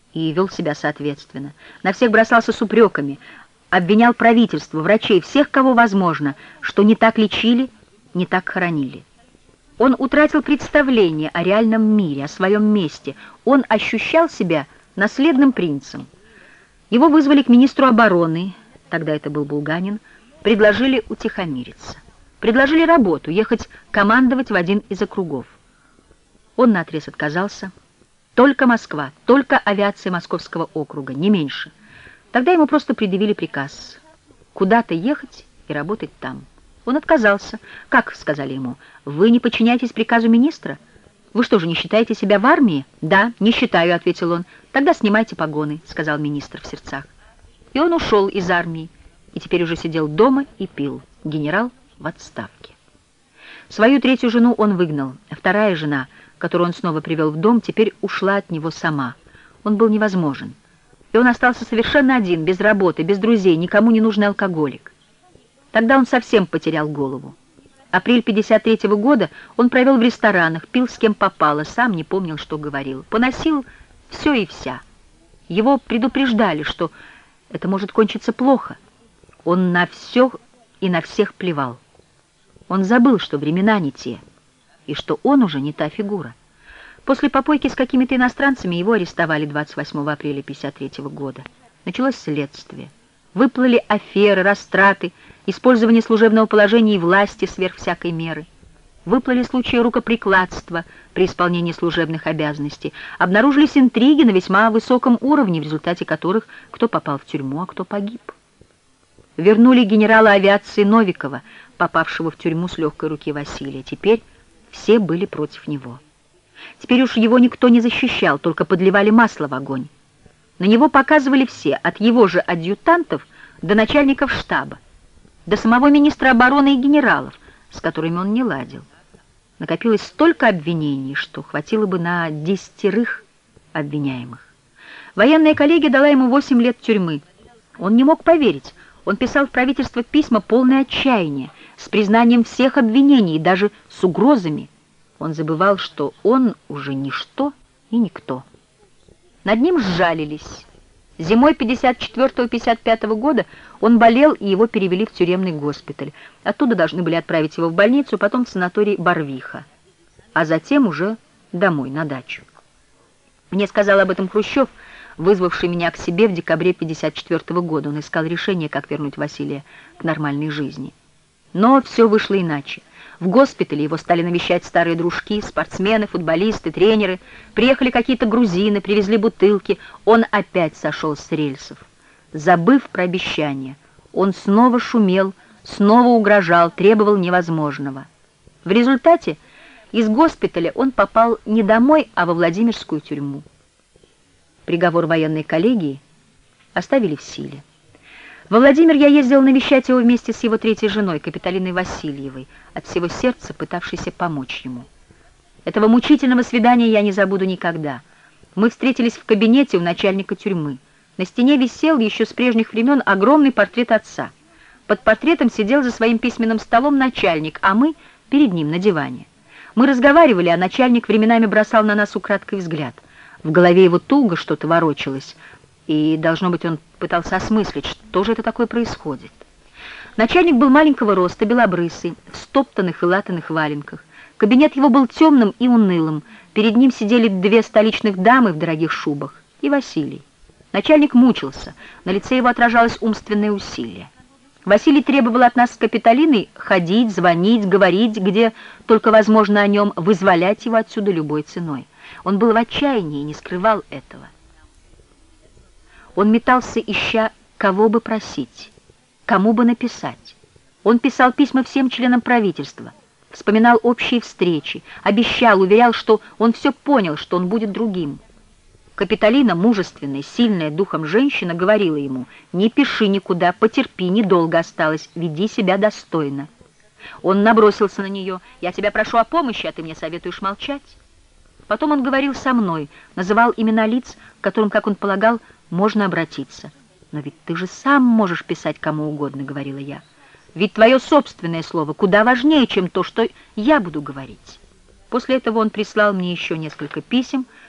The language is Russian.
и вел себя соответственно. На всех бросался с упреками, обвинял правительство, врачей, всех, кого возможно, что не так лечили, не так хоронили. Он утратил представление о реальном мире, о своем месте. Он ощущал себя наследным принцем. Его вызвали к министру обороны, тогда это был Булганин, предложили утихомириться. Предложили работу, ехать командовать в один из округов. Он наотрез отказался. Только Москва, только авиация Московского округа, не меньше. Тогда ему просто предъявили приказ куда-то ехать и работать там. Он отказался. «Как?» — сказали ему. «Вы не подчиняетесь приказу министра? Вы что же, не считаете себя в армии?» «Да, не считаю», — ответил он. «Тогда снимайте погоны», — сказал министр в сердцах. И он ушел из армии, и теперь уже сидел дома и пил. Генерал в отставке. Свою третью жену он выгнал. Вторая жена, которую он снова привел в дом, теперь ушла от него сама. Он был невозможен. И он остался совершенно один, без работы, без друзей, никому не нужный алкоголик. Тогда он совсем потерял голову. Апрель 53-го года он провел в ресторанах, пил с кем попало, сам не помнил, что говорил. Поносил все и вся. Его предупреждали, что это может кончиться плохо. Он на все и на всех плевал. Он забыл, что времена не те, и что он уже не та фигура. После попойки с какими-то иностранцами его арестовали 28 апреля 53 года. Началось следствие. Выплыли аферы, растраты, использование служебного положения и власти сверх всякой меры. Выплыли случаи рукоприкладства при исполнении служебных обязанностей. Обнаружились интриги на весьма высоком уровне, в результате которых кто попал в тюрьму, а кто погиб. Вернули генерала авиации Новикова, попавшего в тюрьму с легкой руки Василия. Теперь все были против него. Теперь уж его никто не защищал, только подливали масло в огонь. На него показывали все, от его же адъютантов до начальников штаба, до самого министра обороны и генералов, с которыми он не ладил. Накопилось столько обвинений, что хватило бы на 10 обвиняемых. Военная коллегия дала ему 8 лет тюрьмы. Он не мог поверить. Он писал в правительство письма, полное отчаяния, с признанием всех обвинений и даже с угрозами. Он забывал, что он уже ничто и никто. Над ним сжалились. Зимой 54-55 года он болел, и его перевели в тюремный госпиталь. Оттуда должны были отправить его в больницу, потом в санаторий Барвиха, а затем уже домой, на дачу. Мне сказал об этом Хрущев, вызвавший меня к себе в декабре 54 года. Он искал решение, как вернуть Василия к нормальной жизни. Но все вышло иначе. В госпитале его стали навещать старые дружки, спортсмены, футболисты, тренеры. Приехали какие-то грузины, привезли бутылки. Он опять сошел с рельсов. Забыв про обещание, он снова шумел, снова угрожал, требовал невозможного. В результате из госпиталя он попал не домой, а во Владимирскую тюрьму. Приговор военной коллегии оставили в силе. Во Владимир я ездил навещать его вместе с его третьей женой, Капитолиной Васильевой, от всего сердца пытавшейся помочь ему. Этого мучительного свидания я не забуду никогда. Мы встретились в кабинете у начальника тюрьмы. На стене висел еще с прежних времен огромный портрет отца. Под портретом сидел за своим письменным столом начальник, а мы перед ним на диване. Мы разговаривали, а начальник временами бросал на нас украдкой взгляд. В голове его туго что-то ворочалось, и, должно быть, он пытался осмыслить, что же это такое происходит. Начальник был маленького роста, белобрысый, в стоптанных и латаных валенках. Кабинет его был темным и унылым. Перед ним сидели 2 столичных дамы в дорогих шубах и Василий. Начальник мучился, на лице его отражалось умственное усилие. Василий требовал от нас с Капитолиной ходить, звонить, говорить, где только возможно о нем, вызволять его отсюда любой ценой. Он был в отчаянии и не скрывал этого. Он метался, ища, кого бы просить, кому бы написать. Он писал письма всем членам правительства, вспоминал общие встречи, обещал, уверял, что он все понял, что он будет другим. Капитолина, мужественная, сильная духом женщина, говорила ему: «Не пиши никуда, потерпи, недолго осталось, веди себя достойно». Он набросился на нее: «Я тебя прошу о помощи, а ты мне советуешь молчать». Потом он говорил со мной, называл имена лиц, к которым, как он полагал, можно обратиться. «Но ведь ты же сам можешь писать кому угодно», — говорила я. «Ведь твое собственное слово куда важнее, чем то, что я буду говорить». После этого он прислал мне еще несколько писем,